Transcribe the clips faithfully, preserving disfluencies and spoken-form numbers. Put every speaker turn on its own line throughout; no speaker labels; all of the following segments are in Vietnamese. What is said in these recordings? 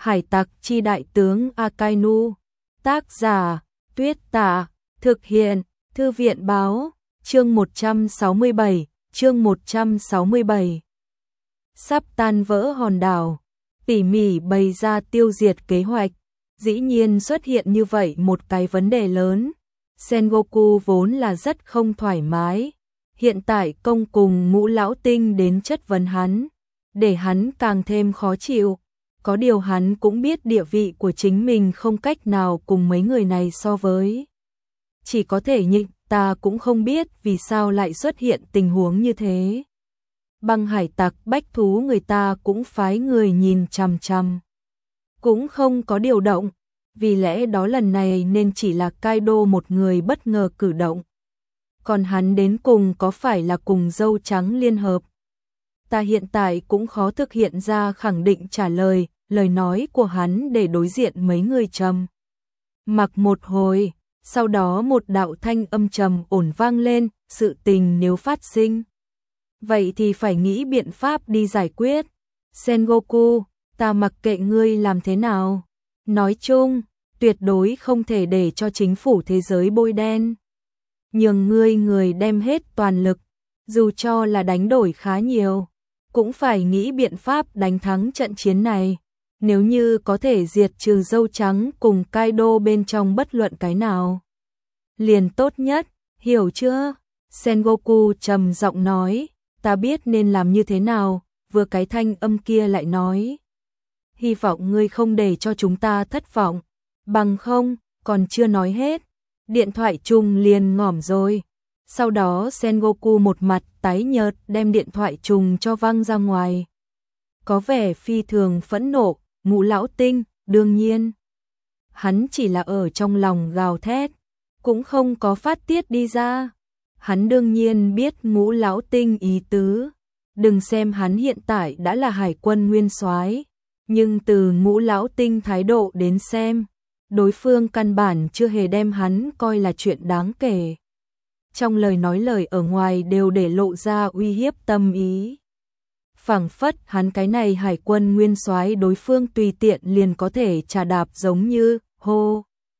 Hải tặc chi đại tướng Akainu. Tác giả Tuyết Tạ. Thực hiện Thư viện báo. Chương một trăm sáu mươi bảy. Chương một trăm sáu mươi bảy. Sắp tan vỡ hòn đảo. Tỉ mỉ bày ra tiêu diệt kế hoạch. Dĩ nhiên xuất hiện như vậy một cái vấn đề lớn. Sengoku vốn là rất không thoải mái. Hiện tại công cùng Ngũ Lão Tinh đến chất vấn hắn, để hắn càng thêm khó chịu. Có điều hắn cũng biết địa vị của chính mình không cách nào cùng mấy người này so với. Chỉ có thể nhịn, ta cũng không biết vì sao lại xuất hiện tình huống như thế. Băng hải tặc bách thú người ta cũng phái người nhìn chằm chằm. Cũng không có điều động, vì lẽ đó lần này nên chỉ là Kaido một người bất ngờ cử động. Còn hắn đến cùng có phải là cùng dâu trắng liên hợp? Ta hiện tại cũng khó thực hiện ra khẳng định trả lời, lời nói của hắn để đối diện mấy người trầm mặc một hồi, sau đó một đạo thanh âm trầm ổn vang lên, sự tình nếu phát sinh, vậy thì phải nghĩ biện pháp đi giải quyết. Sengoku, ta mặc kệ ngươi làm thế nào. Nói chung, tuyệt đối không thể để cho chính phủ thế giới bôi đen. Nhường ngươi người đem hết toàn lực, dù cho là đánh đổi khá nhiều, cũng phải nghĩ biện pháp đánh thắng trận chiến này. Nếu như có thể diệt trừ dâu trắng cùng Kaido bên trong bất luận cái nào, liền tốt nhất, hiểu chưa? Sengoku trầm giọng nói, ta biết nên làm như thế nào. Vừa cái thanh âm kia lại nói, hy vọng ngươi không để cho chúng ta thất vọng, bằng không, còn chưa nói hết. Điện thoại trùng liền ngỏm rồi. Sau đó Sengoku một mặt tái nhợt đem điện thoại trùng cho văng ra ngoài. Có vẻ phi thường phẫn nộ. Ngũ Lão Tinh, đương nhiên, hắn chỉ là ở trong lòng gào thét, cũng không có phát tiết đi ra. Hắn đương nhiên biết Ngũ Lão Tinh ý tứ. Đừng xem hắn hiện tại đã là hải quân nguyên soái, nhưng từ Ngũ Lão Tinh thái độ đến xem, đối phương căn bản chưa hề đem hắn coi là chuyện đáng kể. Trong lời nói lời ở ngoài đều để lộ ra uy hiếp tâm ý. Phảng phất hắn cái này hải quân nguyên soái đối phương tùy tiện liền có thể trà đạp giống như hô.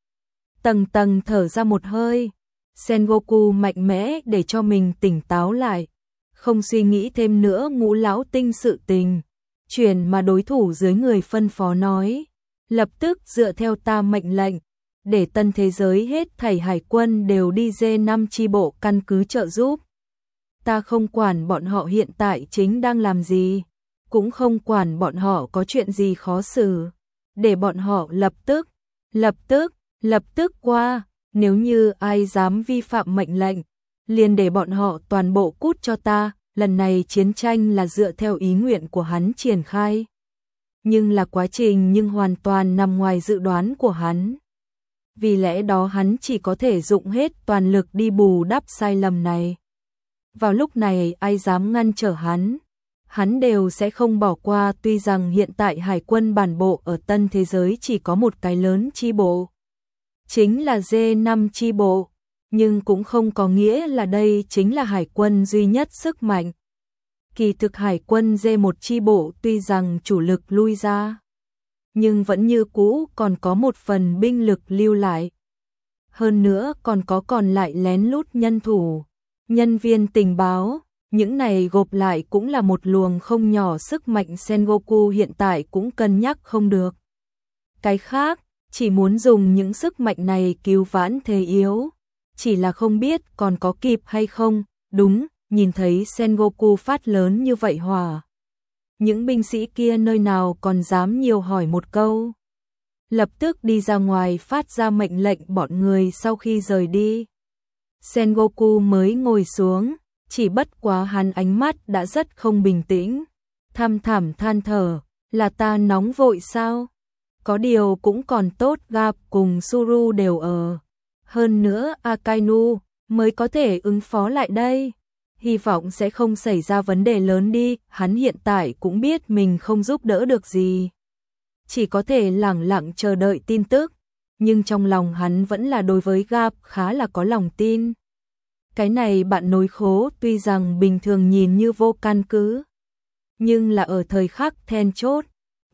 Tầng tầng thở ra một hơi, Sengoku mạnh mẽ để cho mình tỉnh táo lại, không suy nghĩ thêm nữa Ngũ Lão Tinh sự tình, chuyển mà đối thủ dưới người phân phó nói, lập tức dựa theo ta mệnh lệnh, để tân thế giới hết thảy hải quân đều đi dê năm chi bộ căn cứ trợ giúp. Ta không quản bọn họ hiện tại chính đang làm gì, cũng không quản bọn họ có chuyện gì khó xử, để bọn họ lập tức, lập tức, lập tức qua, nếu như ai dám vi phạm mệnh lệnh, liền để bọn họ toàn bộ cút cho ta. Lần này chiến tranh là dựa theo ý nguyện của hắn triển khai, nhưng là quá trình nhưng hoàn toàn nằm ngoài dự đoán của hắn. Vì lẽ đó hắn chỉ có thể dụng hết toàn lực đi bù đắp sai lầm này. Vào lúc này ai dám ngăn trở hắn, hắn đều sẽ không bỏ qua. Tuy rằng hiện tại hải quân bản bộ ở tân thế giới chỉ có một cái lớn chi bộ, chính là dê năm chi bộ, nhưng cũng không có nghĩa là đây chính là hải quân duy nhất sức mạnh. Kỳ thực hải quân dê một chi bộ tuy rằng chủ lực lui ra, nhưng vẫn như cũ còn có một phần binh lực lưu lại. Hơn nữa còn có còn lại lén lút nhân thủ, nhân viên tình báo, những này gộp lại cũng là một luồng không nhỏ sức mạnh. Sengoku hiện tại cũng cân nhắc không được cái khác, chỉ muốn dùng những sức mạnh này cứu vãn thế yếu, chỉ là không biết còn có kịp hay không. Đúng, nhìn thấy Sengoku phát lớn như vậy hỏa, những binh sĩ kia nơi nào còn dám nhiều hỏi một câu, lập tức đi ra ngoài phát ra mệnh lệnh. Bọn người sau khi rời đi, Sengoku mới ngồi xuống, chỉ bất quá hắn ánh mắt đã rất không bình tĩnh, thăm thẳm than thở, là ta nóng vội sao? Có điều cũng còn tốt, Gặp cùng Suru đều ở, hơn nữa Akainu mới có thể ứng phó lại đây, hy vọng sẽ không xảy ra vấn đề lớn đi. Hắn hiện tại cũng biết mình không giúp đỡ được gì, chỉ có thể lẳng lặng chờ đợi tin tức, nhưng trong lòng hắn vẫn là đối với Gặp khá là có lòng tin. Cái này bạn nối khố tuy rằng bình thường nhìn như vô căn cứ, nhưng là ở thời khắc then chốt,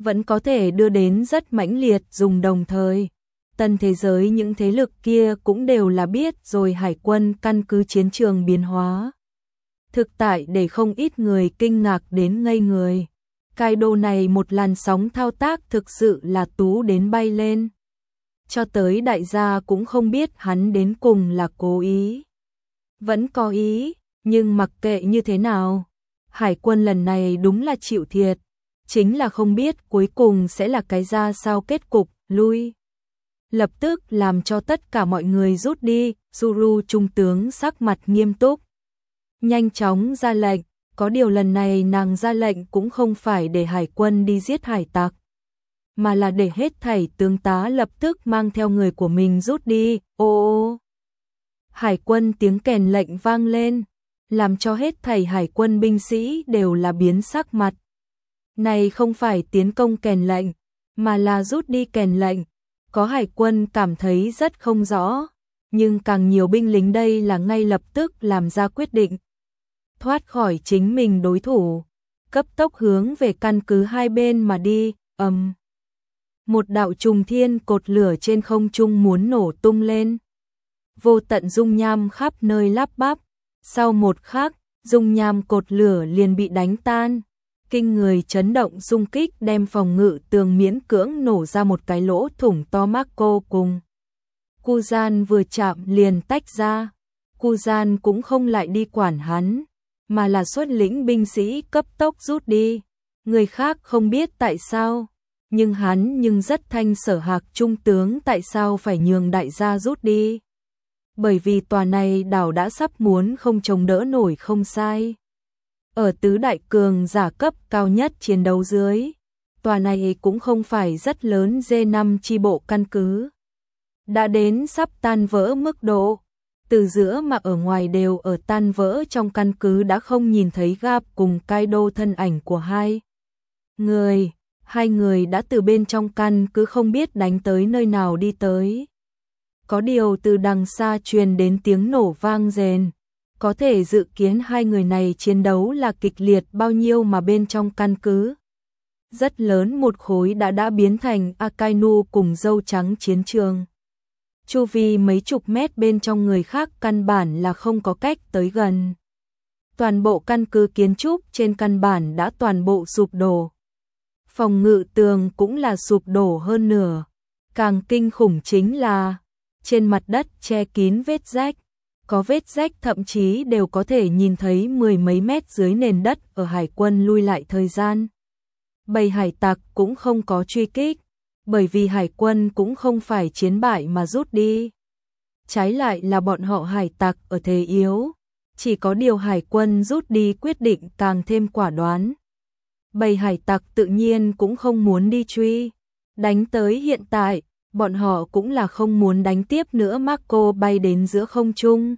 vẫn có thể đưa đến rất mãnh liệt dùng đồng thời. Tân thế giới những thế lực kia cũng đều là biết rồi hải quân căn cứ chiến trường biến hóa. Thực tại để không ít người kinh ngạc đến ngây người. Kaido này một làn sóng thao tác thực sự là tú đến bay lên. Cho tới đại gia cũng không biết hắn đến cùng là cố ý. Vẫn có ý, nhưng mặc kệ như thế nào. Hải quân lần này đúng là chịu thiệt. Chính là không biết cuối cùng sẽ là cái ra sao kết cục, lui. Lập tức làm cho tất cả mọi người rút đi, Zuru trung tướng sắc mặt nghiêm túc. Nhanh chóng ra lệnh, có điều lần này nàng ra lệnh cũng không phải để hải quân đi giết hải tặc, mà là để hết thảy tướng tá lập tức mang theo người của mình rút đi, ô ô. Hải quân tiếng kèn lệnh vang lên, làm cho hết thảy hải quân binh sĩ đều là biến sắc mặt. Này không phải tiến công kèn lệnh, mà là rút đi kèn lệnh. Có hải quân cảm thấy rất không rõ, nhưng càng nhiều binh lính đây là ngay lập tức làm ra quyết định. Thoát khỏi chính mình đối thủ, cấp tốc hướng về căn cứ hai bên mà đi, ầm. Um. Một đạo trùng thiên cột lửa trên không trung muốn nổ tung lên. Vô tận dung nham khắp nơi lắp bắp, sau một khắc, dung nham cột lửa liền bị đánh tan. Kinh người chấn động xung kích đem phòng ngự tường miễn cưỡng nổ ra một cái lỗ thủng to Marco cùng. Kuzan vừa chạm liền tách ra. Kuzan cũng không lại đi quản hắn, mà là xuất lĩnh binh sĩ cấp tốc rút đi. Người khác không biết tại sao, nhưng hắn nhưng rất thanh sở hạc trung tướng tại sao phải nhường đại gia rút đi. Bởi vì tòa này đảo đã sắp muốn không chống đỡ nổi không sai. Ở tứ đại cường giả cấp cao nhất chiến đấu dưới, tòa này cũng không phải rất lớn D năm chi bộ căn cứ. Đã đến sắp tan vỡ mức độ, từ giữa mà ở ngoài đều ở tan vỡ trong căn cứ đã không nhìn thấy Gap cùng Kaido thân ảnh của hai người. Hai người đã từ bên trong căn cứ không biết đánh tới nơi nào đi tới. Có điều từ đằng xa truyền đến tiếng nổ vang rền. Có thể dự kiến hai người này chiến đấu là kịch liệt bao nhiêu mà bên trong căn cứ. Rất lớn một khối đã đã biến thành Akainu cùng dâu trắng chiến trường. Chu vi mấy chục mét bên trong người khác căn bản là không có cách tới gần. Toàn bộ căn cứ kiến trúc trên căn bản đã toàn bộ sụp đổ. Phòng ngự tường cũng là sụp đổ hơn nửa. Càng kinh khủng chính là trên mặt đất che kín vết rách. Có vết rách thậm chí đều có thể nhìn thấy mười mấy mét dưới nền đất ở hải quân lui lại thời gian. Bầy hải tặc cũng không có truy kích, bởi vì hải quân cũng không phải chiến bại mà rút đi. Trái lại là bọn họ hải tặc ở thế yếu, chỉ có điều hải quân rút đi quyết định càng thêm quả đoán. Bầy hải tặc tự nhiên cũng không muốn đi truy, đánh tới hiện tại, bọn họ cũng là không muốn đánh tiếp nữa. Marco bay đến giữa không trung.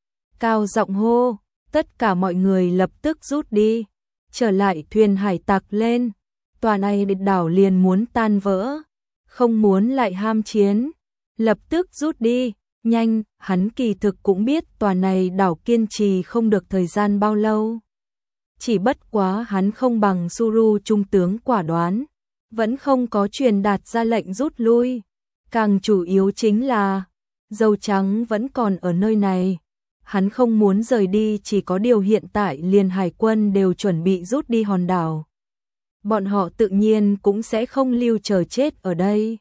Cao giọng hô, tất cả mọi người lập tức rút đi, trở lại thuyền hải tặc lên. Tòa này đảo liền muốn tan vỡ, không muốn lại ham chiến, lập tức rút đi, nhanh, hắn kỳ thực cũng biết tòa này đảo kiên trì không được thời gian bao lâu. Chỉ bất quá hắn không bằng Zuru trung tướng quả đoán, vẫn không có truyền đạt ra lệnh rút lui. Càng chủ yếu chính là, dâu trắng vẫn còn ở nơi này. Hắn không muốn rời đi, chỉ có điều hiện tại liền hải quân đều chuẩn bị rút đi hòn đảo. Bọn họ tự nhiên cũng sẽ không lưu chờ chết ở đây.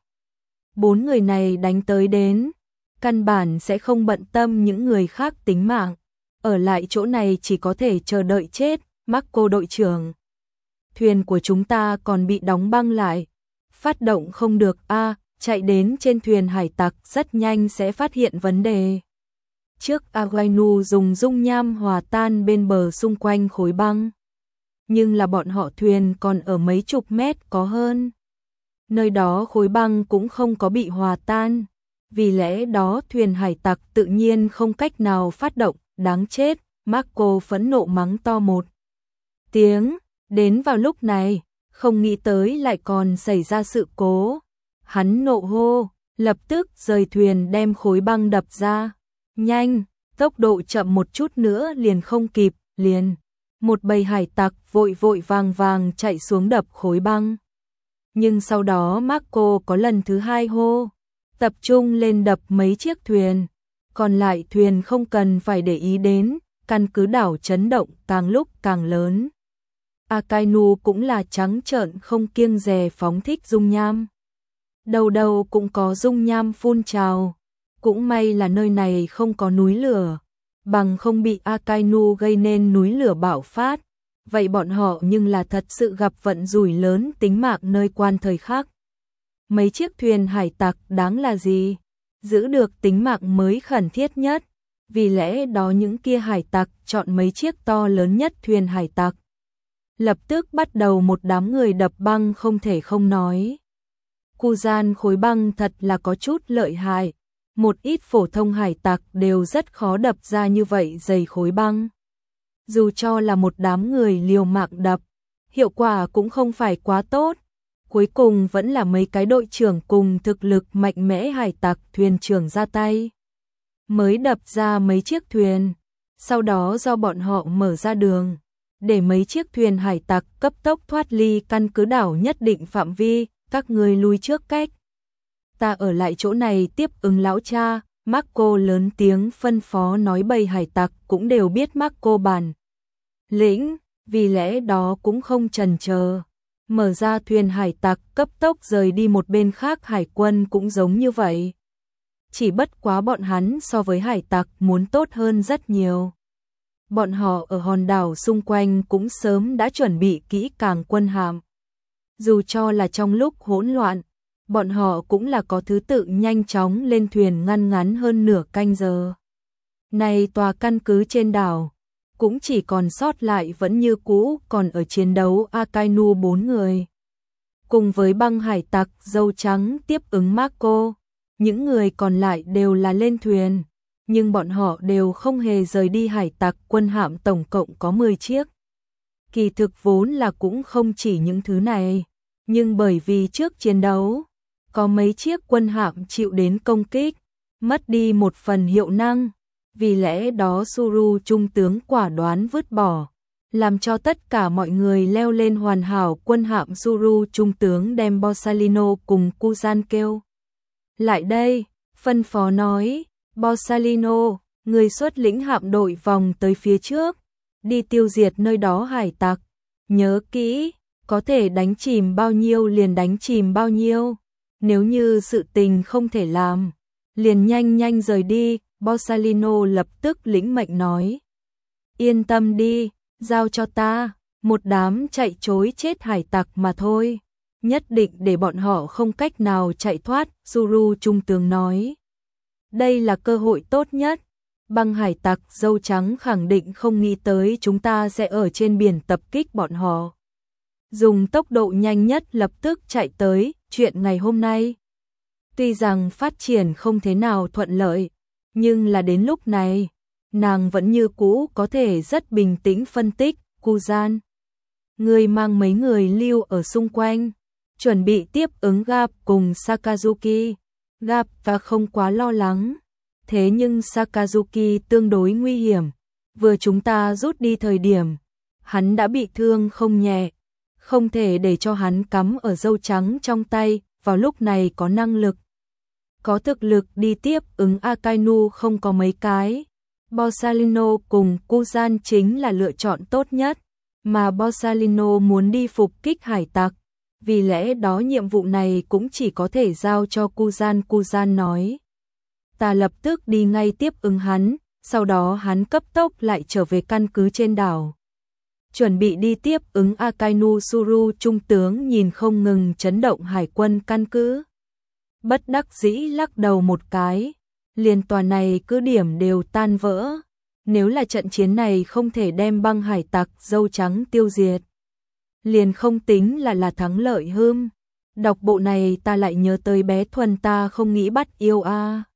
Bốn người này đánh tới đến, căn bản sẽ không bận tâm những người khác tính mạng. Ở lại chỗ này chỉ có thể chờ đợi chết. Marco đội trưởng, thuyền của chúng ta còn bị đóng băng lại. Phát động không được a à, chạy đến trên thuyền hải tặc rất nhanh sẽ phát hiện vấn đề. Trước Akainu dùng dung nham hòa tan bên bờ xung quanh khối băng. Nhưng là bọn họ thuyền còn ở mấy chục mét có hơn. Nơi đó khối băng cũng không có bị hòa tan. Vì lẽ đó thuyền hải tặc tự nhiên không cách nào phát động, đáng chết. Marco phẫn nộ mắng to một tiếng. Đến vào lúc này, không nghĩ tới lại còn xảy ra sự cố. Hắn nộ hô, lập tức rời thuyền đem khối băng đập ra. Nhanh, tốc độ chậm một chút nữa liền không kịp, liền. Một bầy hải tặc vội vội vàng vàng chạy xuống đập khối băng. Nhưng sau đó Marco có lần thứ hai hô, tập trung lên đập mấy chiếc thuyền, còn lại thuyền không cần phải để ý đến, căn cứ đảo chấn động càng lúc càng lớn. Akainu cũng là trắng trợn không kiêng dè phóng thích dung nham. Đầu đầu cũng có dung nham phun trào, cũng may là nơi này không có núi lửa, bằng không bị Akainu gây nên núi lửa bạo phát. Vậy bọn họ nhưng là thật sự gặp vận rủi lớn tính mạng nơi quan thời khắc. Mấy chiếc thuyền hải tặc đáng là gì? Giữ được tính mạng mới khẩn thiết nhất, vì lẽ đó những kia hải tặc chọn mấy chiếc to lớn nhất thuyền hải tặc. Lập tức bắt đầu một đám người đập băng không thể không nói. Kuzan khối băng thật là có chút lợi hại, một ít phổ thông hải tặc đều rất khó đập ra như vậy dày khối băng. Dù cho là một đám người liều mạng đập, hiệu quả cũng không phải quá tốt. Cuối cùng vẫn là mấy cái đội trưởng cùng thực lực mạnh mẽ hải tặc thuyền trưởng ra tay, mới đập ra mấy chiếc thuyền. Sau đó do bọn họ mở ra đường, để mấy chiếc thuyền hải tặc cấp tốc thoát ly căn cứ đảo nhất định phạm vi, các người lui trước cách. Ta ở lại chỗ này tiếp ứng lão cha. Marco lớn tiếng phân phó, nói bầy hải tặc cũng đều biết Marco bản lĩnh, vì lẽ đó cũng không chần chờ, mở ra thuyền hải tặc cấp tốc rời đi một bên khác. Hải quân cũng giống như vậy, chỉ bất quá bọn hắn so với hải tặc muốn tốt hơn rất nhiều. Bọn họ ở hòn đảo xung quanh cũng sớm đã chuẩn bị kỹ càng quân hạm. Dù cho là trong lúc hỗn loạn, bọn họ cũng là có thứ tự nhanh chóng lên thuyền ngăn ngắn hơn nửa canh giờ. Này tòa căn cứ trên đảo, cũng chỉ còn sót lại vẫn như cũ còn ở chiến đấu Akainu bốn người. Cùng với băng hải tặc dâu trắng tiếp ứng Marco, những người còn lại đều là lên thuyền, nhưng bọn họ đều không hề rời đi hải tặc quân hạm tổng cộng có mười chiếc. Kỳ thực vốn là cũng không chỉ những thứ này, nhưng bởi vì trước chiến đấu, có mấy chiếc quân hạm chịu đến công kích, mất đi một phần hiệu năng, vì lẽ đó Suru trung tướng quả đoán vứt bỏ, làm cho tất cả mọi người leo lên hoàn hảo quân hạm. Suru trung tướng đem Borsalino cùng Kuzan kêu lại đây, phân phó nói, Borsalino, người xuất lĩnh hạm đội vòng tới phía trước, đi tiêu diệt nơi đó hải tặc, nhớ kỹ, có thể đánh chìm bao nhiêu liền đánh chìm bao nhiêu. Nếu như sự tình không thể làm, liền nhanh nhanh rời đi. Borsalino lập tức lĩnh mệnh nói, yên tâm đi, giao cho ta, một đám chạy trối chết hải tặc mà thôi, nhất định để bọn họ không cách nào chạy thoát. Suru trung tướng nói, đây là cơ hội tốt nhất, băng hải tặc dâu trắng khẳng định không nghĩ tới chúng ta sẽ ở trên biển tập kích bọn họ. Dùng tốc độ nhanh nhất lập tức chạy tới. Chuyện ngày hôm nay, tuy rằng phát triển không thế nào thuận lợi, nhưng là đến lúc này, nàng vẫn như cũ có thể rất bình tĩnh phân tích. Kuzan, người mang mấy người lưu ở xung quanh, chuẩn bị tiếp ứng Gap cùng Sakazuki. Gap ta không quá lo lắng, thế nhưng Sakazuki tương đối nguy hiểm, vừa chúng ta rút đi thời điểm, hắn đã bị thương không nhẹ, không thể để cho hắn cắm ở dâu trắng trong tay. Vào lúc này có năng lực, có thực lực đi tiếp ứng Akainu không có mấy cái. Borsalino cùng Kuzan chính là lựa chọn tốt nhất, mà Borsalino muốn đi phục kích hải tặc, vì lẽ đó nhiệm vụ này cũng chỉ có thể giao cho Kuzan. Kuzan nói, ta lập tức đi ngay tiếp ứng hắn, sau đó hắn cấp tốc lại trở về căn cứ trên đảo, chuẩn bị đi tiếp ứng Akainu. Suru trung tướng nhìn không ngừng chấn động hải quân căn cứ, bất đắc dĩ lắc đầu một cái, liền tòa này cứ điểm đều tan vỡ, nếu là trận chiến này không thể đem băng hải tặc dâu trắng tiêu diệt, liền không tính là là thắng lợi hưm. Đọc bộ này ta lại nhớ tới bé Thuần ta không nghĩ bắt yêu a.